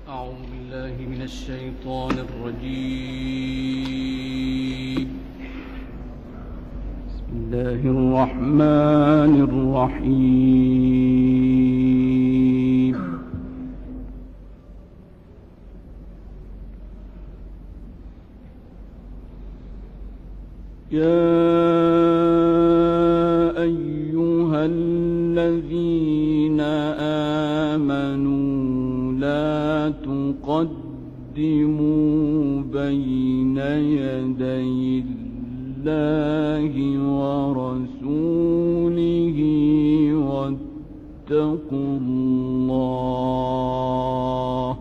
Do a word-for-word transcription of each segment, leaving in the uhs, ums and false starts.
أعوذ بالله من الشيطان الرجيم. بسم الله الرحمن الرحيم. يا أيها الذين آمنوا لا تقدموا بين يدي الله ورسوله واتقوا الله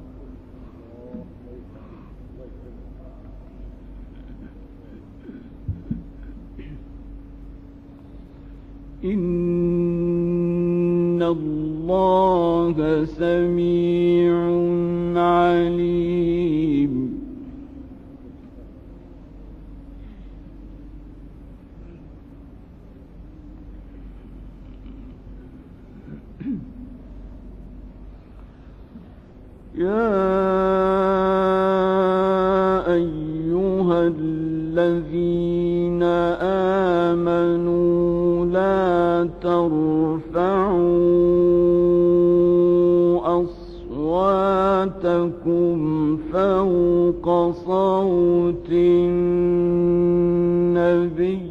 إن الله سميع عليم. يا أيها الذين آمنوا لا ترفعوا أصواتكم فوق صوت النبي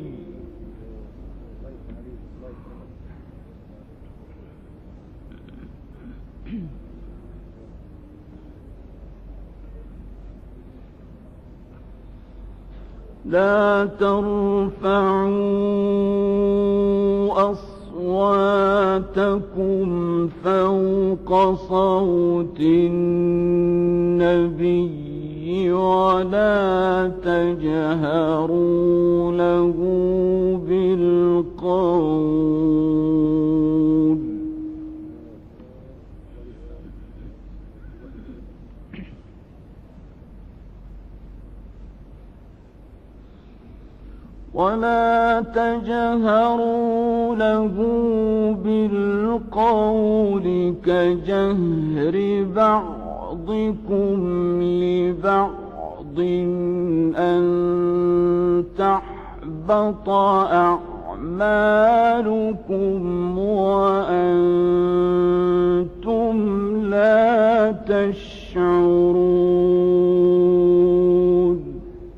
لا ترفعوا أصواتكم فوق صوت النبي ولا تجهروا له بالقول ولا تجهروا له بالقول كجهر بعضكم لبعض أن تحبط أعمالكم وأنتم لا تشعرون.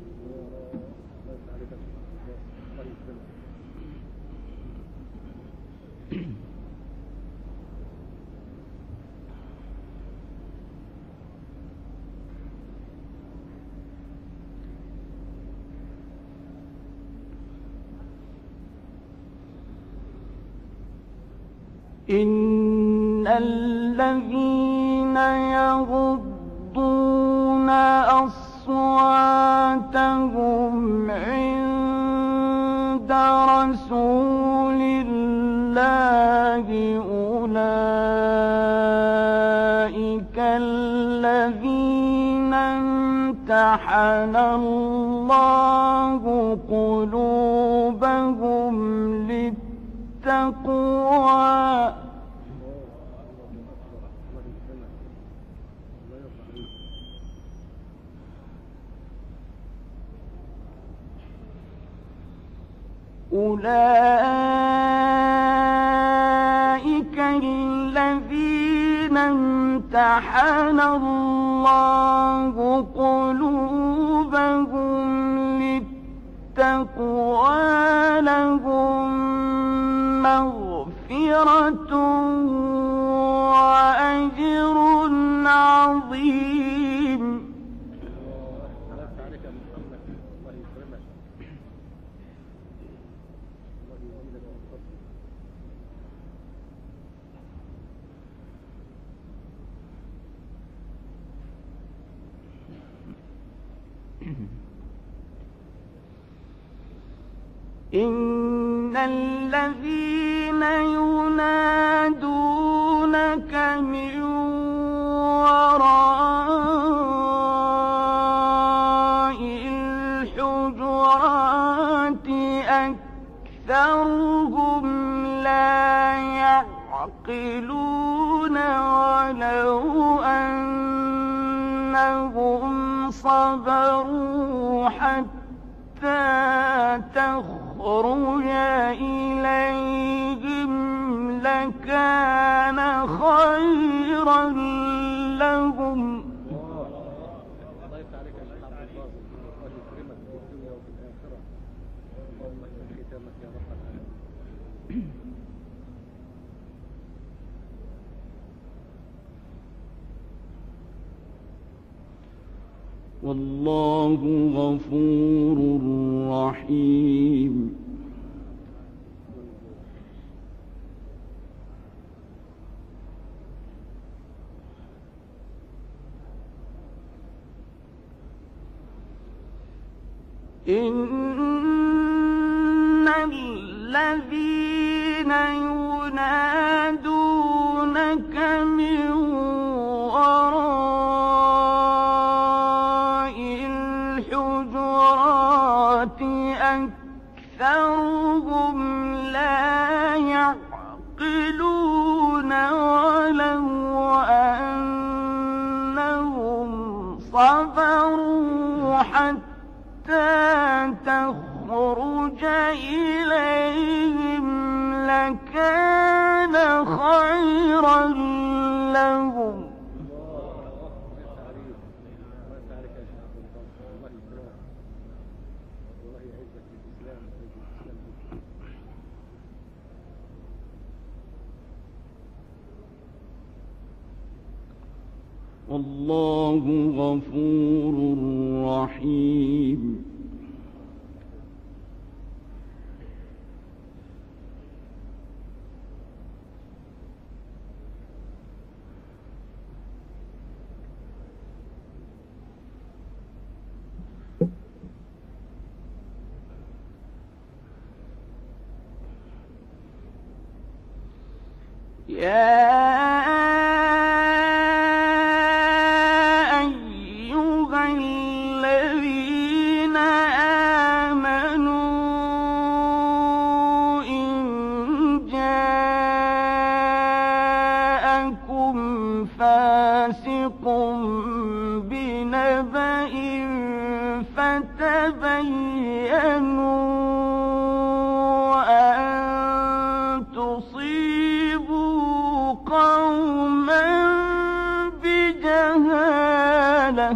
إن الذين يغضون أصواتهم عند رسول الله أولئك الذين امتحن الله قلوبهم للتقوى أولئك الذين امتحن الله قلوبهم للتقوى لهم مغفرة وأجر عظيم. إن الذين ينادونك من وراء الحجرات أكثرهم لا يعقلون ولو أن صبروا حتى تخرج إليهم لكان خيرا لهم. والله غفور رحيم. إن الذين ينادونك من وراء الحجرات أكثرهم لا يعقلون ولو أنهم صبروا حتى تخرج إليهم لكان خيرا لهم. والله غفور رحيم. يا بنبأ فتبينوا أن تصيبوا قوما بجهالة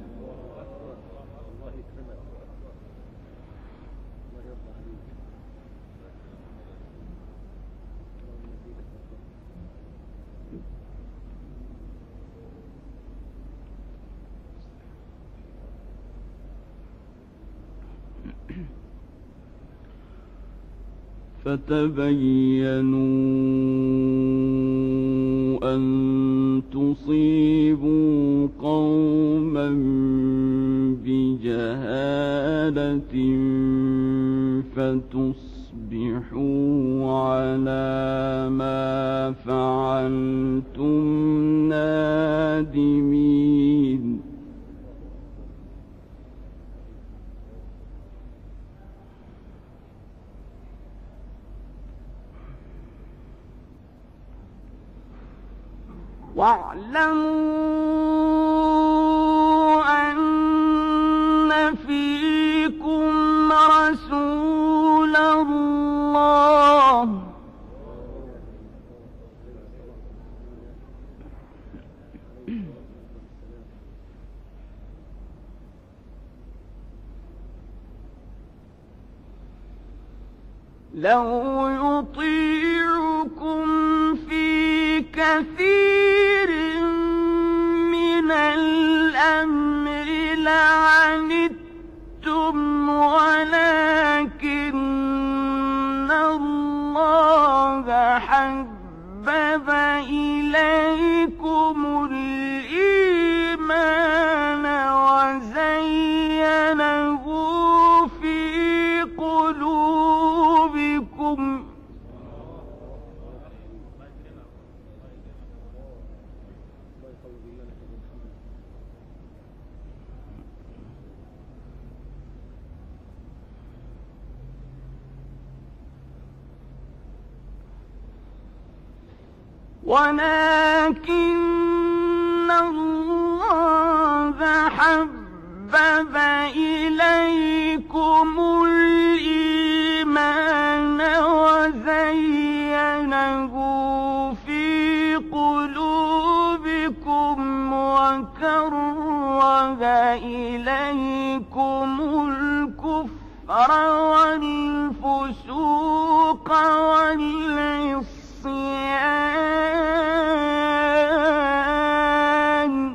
فتبينوا أن تصيبوا قوما بجهالة فتصبحوا على ما فعلتم نادمين. واعلموا أن فيكم رسول الله لو يطيعكم في كثير من الأمر لعنتم ولكن الله حبب إليكم الإيمان وزينه في قلوبكم ولكن الله حبب إليكم الإيمان وزينه في قلوبكم وكره إليكم الكفر والفسوق والعصيان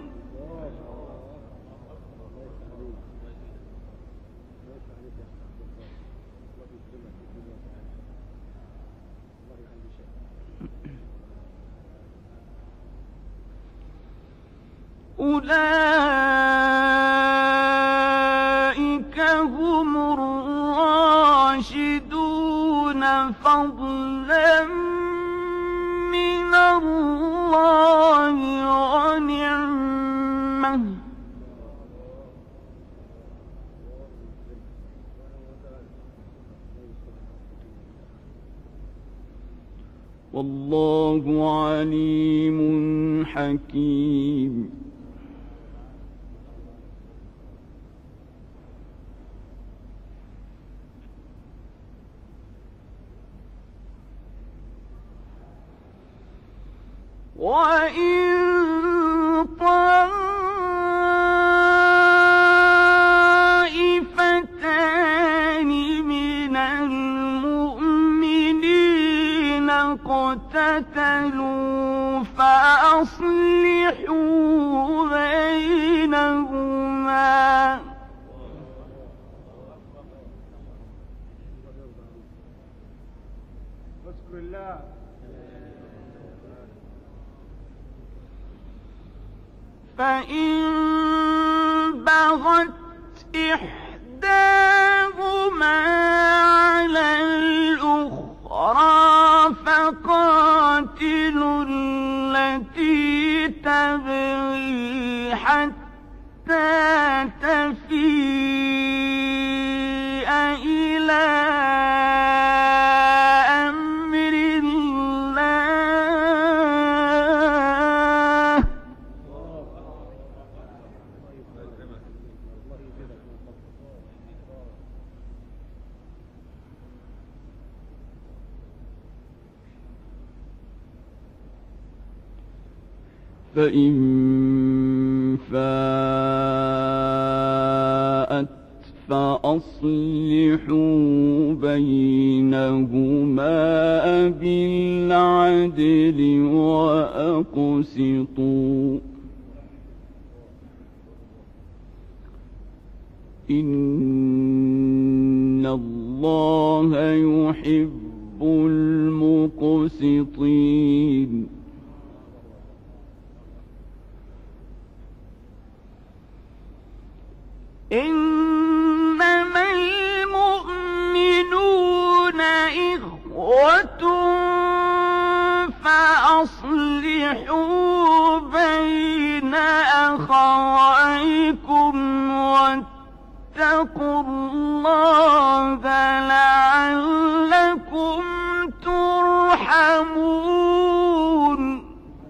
أولئك هم الراشدون فضلا من الله ونعمة والله عليم حكيم. وإن طائفتان من المؤمنين اقتتلوا فأصلحوا بينهما بسم الله فإن بغت إحداهما على الأخرى فقاتلوا التي تبغي حتى تفيء إلى أمر الله فإن فاءت فأصلحوا بينهما بالعدل وأقسطوا إن الله يحب المقسطين. إنما المؤمنون إخوة فأصلحوا بين أخويكم واتقوا الله لعلكم ترحمون.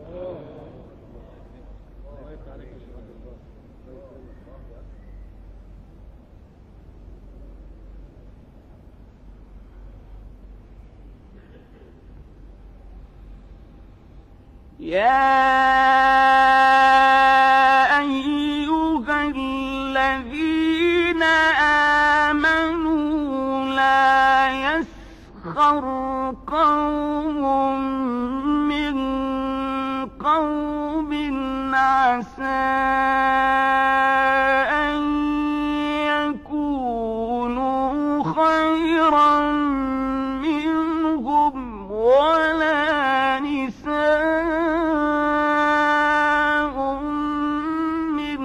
يا أيها الذين آمنوا لا يسخر قوم من قوم عسى أن يكونوا خيرا منهم ولا نساء من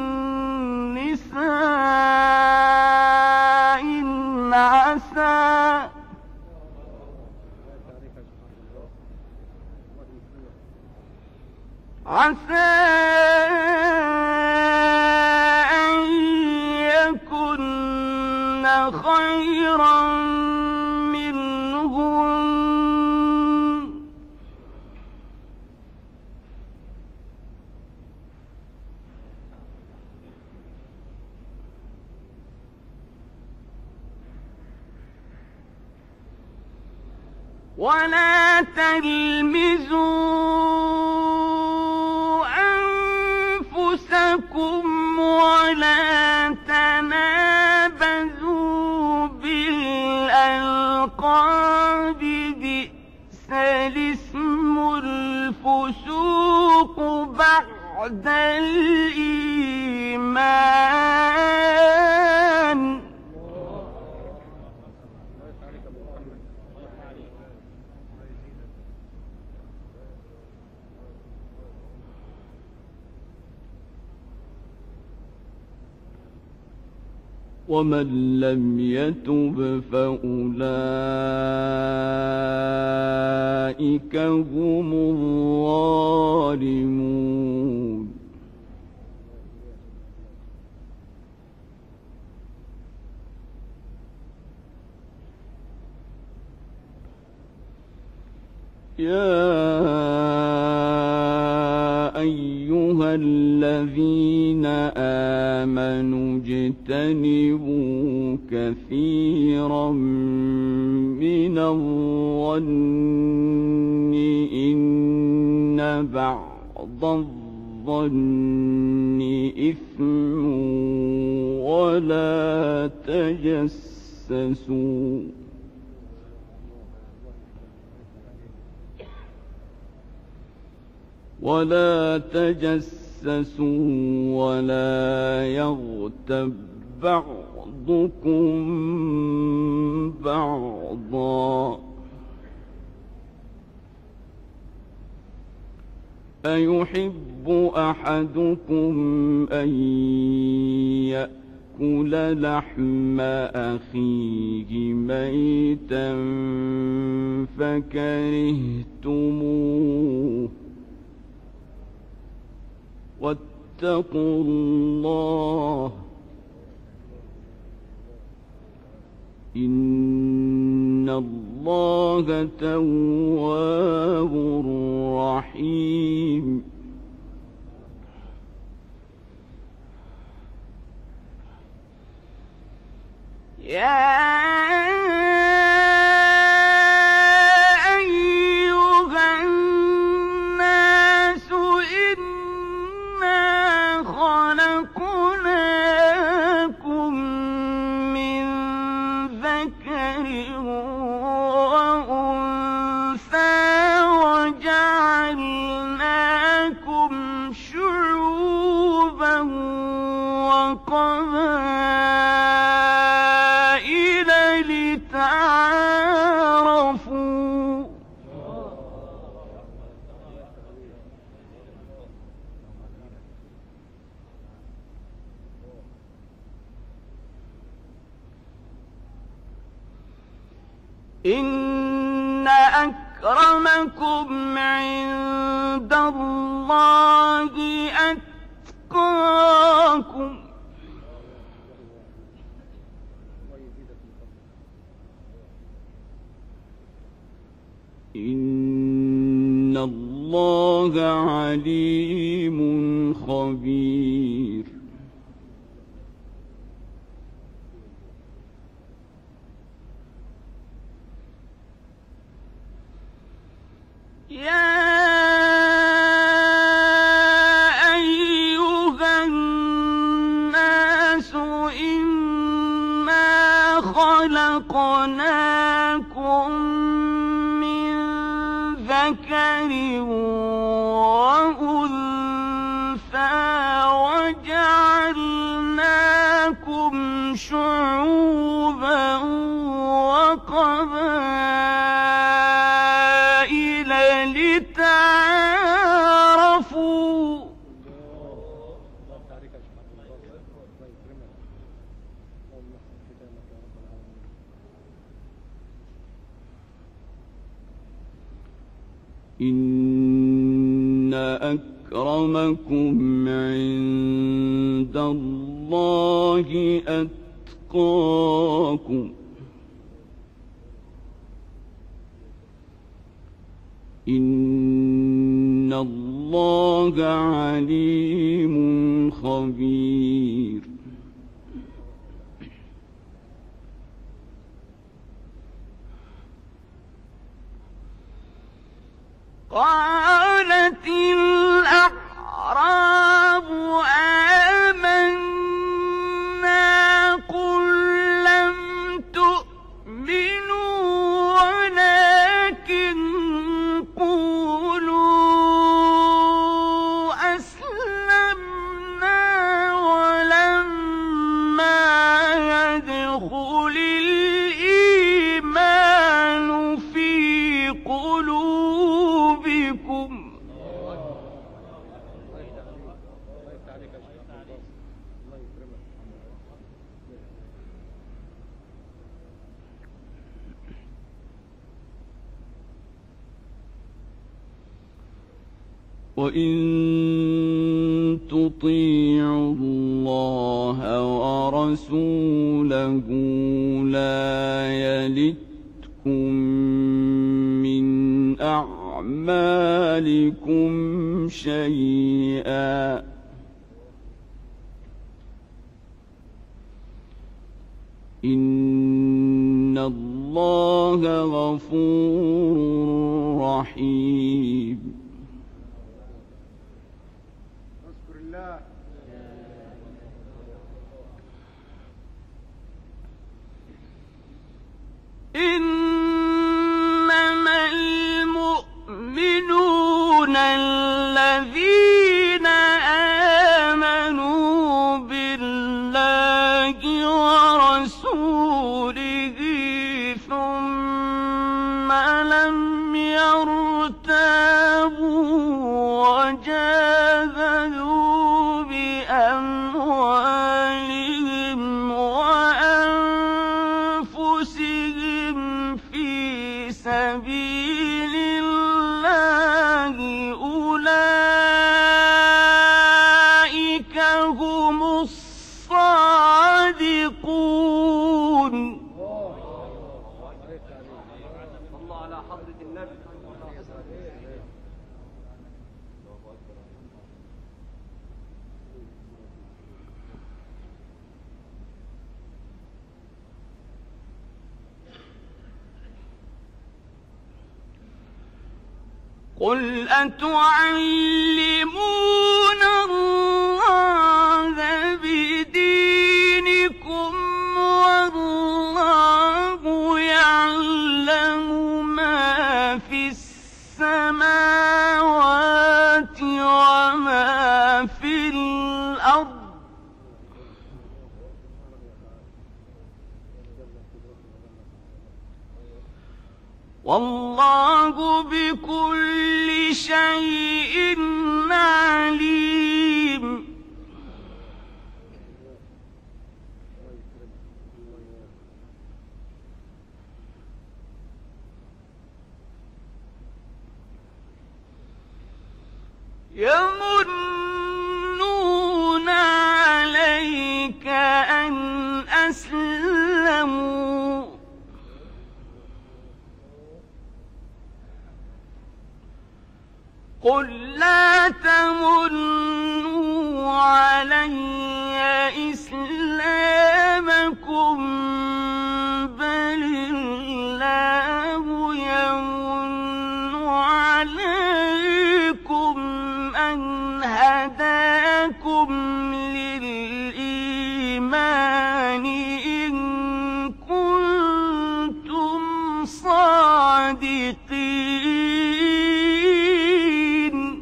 نساء عسى عسى أن يكن خيرا منهم ولا تلمزوا أنفسكم ولا تنابزوا بالألقاب بئس الاسم الفسوق بعد الإيمان. ومن لم يتب فأولئك هم الظالمون. يا أيها الذين آمنوا اجتنبوا كثيرا من الظن إن بعض الظن إثم ولا تجسسوا ولا تجسسوا ولا يغتب بعضكم بعضا أيحب أحدكم أن يأكل لحم أخيه ميتا فكرهتموه واتقوا الله إن الله تواب رحيم. يا قبائل لتعارفوا إن أكرمكم عند الله أتقاكم إن الله عليم خبير. يا أيها الناس إنا خلقناكم من ذكر وأنثى وجعلناكم شعوبا وقبائل لتعارفوا إن أكرمكم عند الله أتقاكم إن الله عليم خبير. قالت الأعراب آمنا قل لم تؤمنوا ولكن قولوا أسلمنا ولما يدخل الإيمان في قلوبكم وإن تطيعوا الله ورسوله لا يلتكم من أعمالكم شيئا إن الله غفور رحيم. إنما المؤمنون الذين آمنوا بالله ورسوله ثم لم يرتابوا وجاهدوا بأموالهم وأنفسهم في سبيل الله أولئك هم الصادقون. الله على حضرة النبي. قل أتعلمون الله بدينكم والله يعلم ما في السماوات وما في الأرض والله بكل شيء عليم. يمنون عليك أن أسلموا قل لا تمنوا علي إسلامكم بل الله يمن عليكم أن هداكم للإيمان إن كنتم صادقين.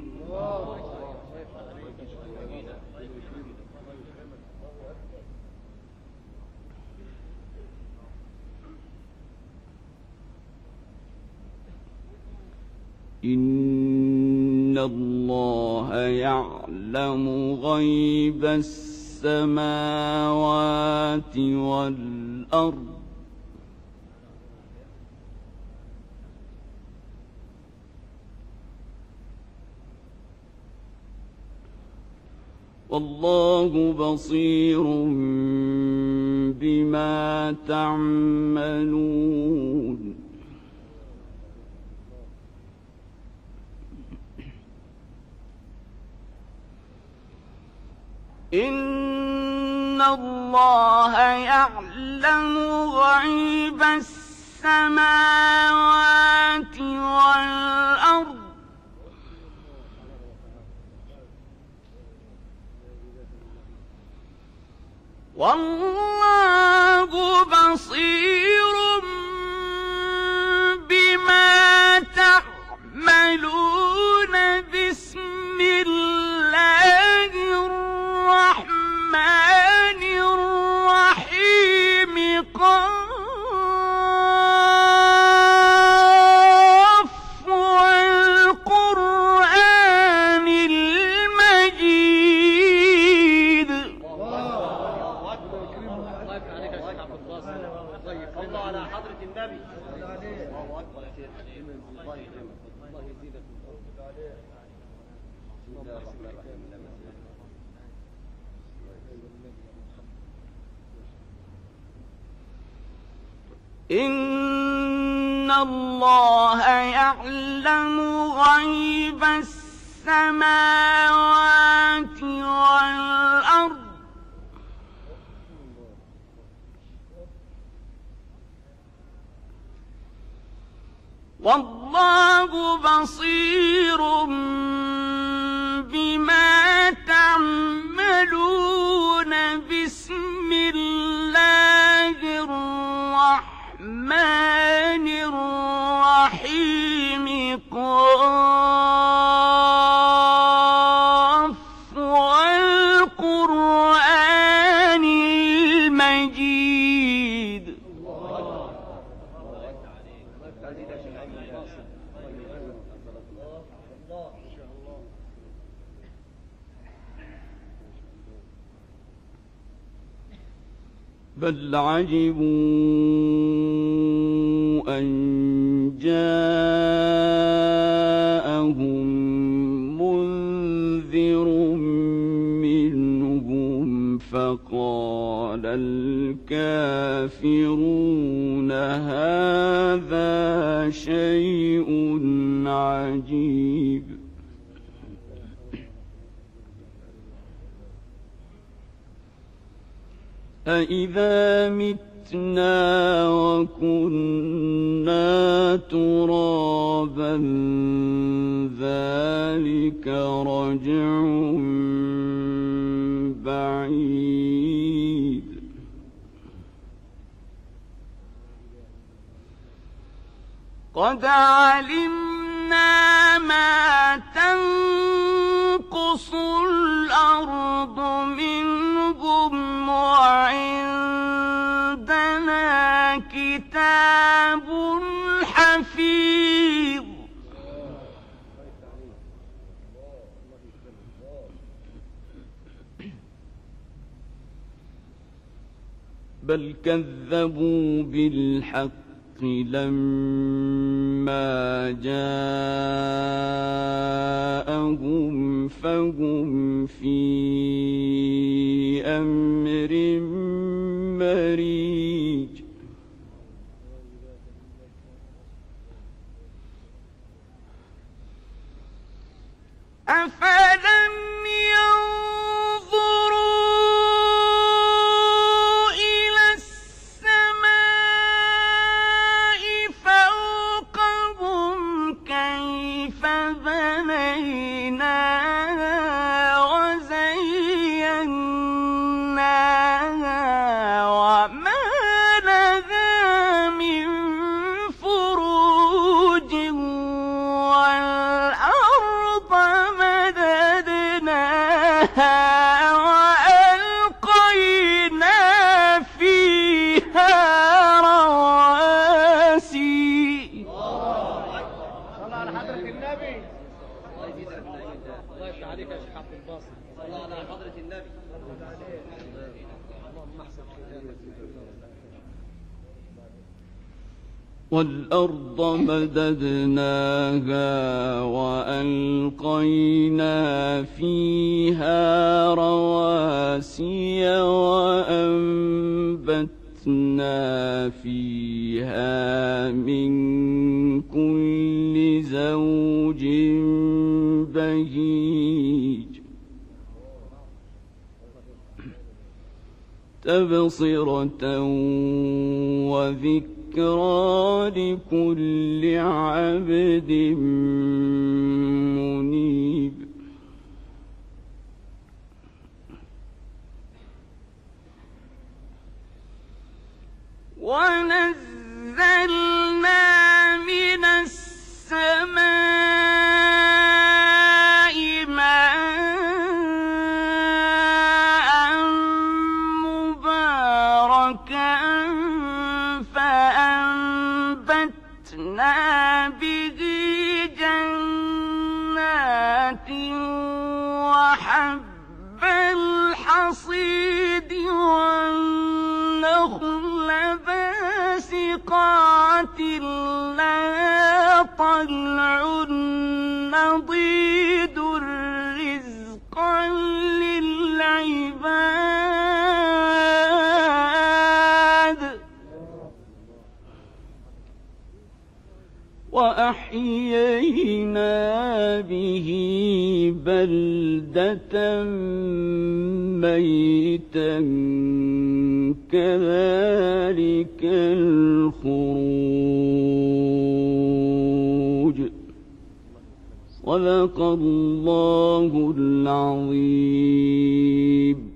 إن الله يعلم غيب السماوات والأرض والله بصير بما تعملون. إن الله يعلم غيب السماوات والأرض والله بصير بما تعملون. بسم الله الرحمن الرحيم. قاف والقرآن المجيد. الله على حضرة النبي. الله أكبر يا شيخ. الله يكرمك. الله يزيدك. بسم الله الرحمن الرحيم. إن الله يعلم غيب السماوات والأرض والله بصير بما تعملون. بسم الله الرحمن الرحيم. قاف والقرآن المجيد. بل عجبوا أن جاءهم منذر منهم فقال الكافرون هذا شيء عجيب. أإذا متنا وكنا ترابا ذلك رجع بعيد. قد علمنا ما تنقص الأرض منهم وعندنا كتاب حفيظ. بل كذبوا بالحق لما جاءهم فهم في أمر مريج. أفلم ينظروا إلى السماء فوقهم كيف بنيناها وزيناها وما لها من فروج والأرض مددناها وألقينا فيها رواسي. صلى على حضرة النبي. الله يزيدك. الله يفتح عليك يا شيخ عبد الباسط. صلى على حضرة النبي. اللهم احسن ختامك. والأرض مددناها وألقينا فيها رواسي وأنبتنا فيها من كل زوج بهيج تبصرة وذكرى لكل عبد منيب. وحب الحصيد والنخل باسقات لها طلع نضيد رزقا للعباد وأحيينا به بلدة ميتا كذلك الخروج صدق الله العظيم.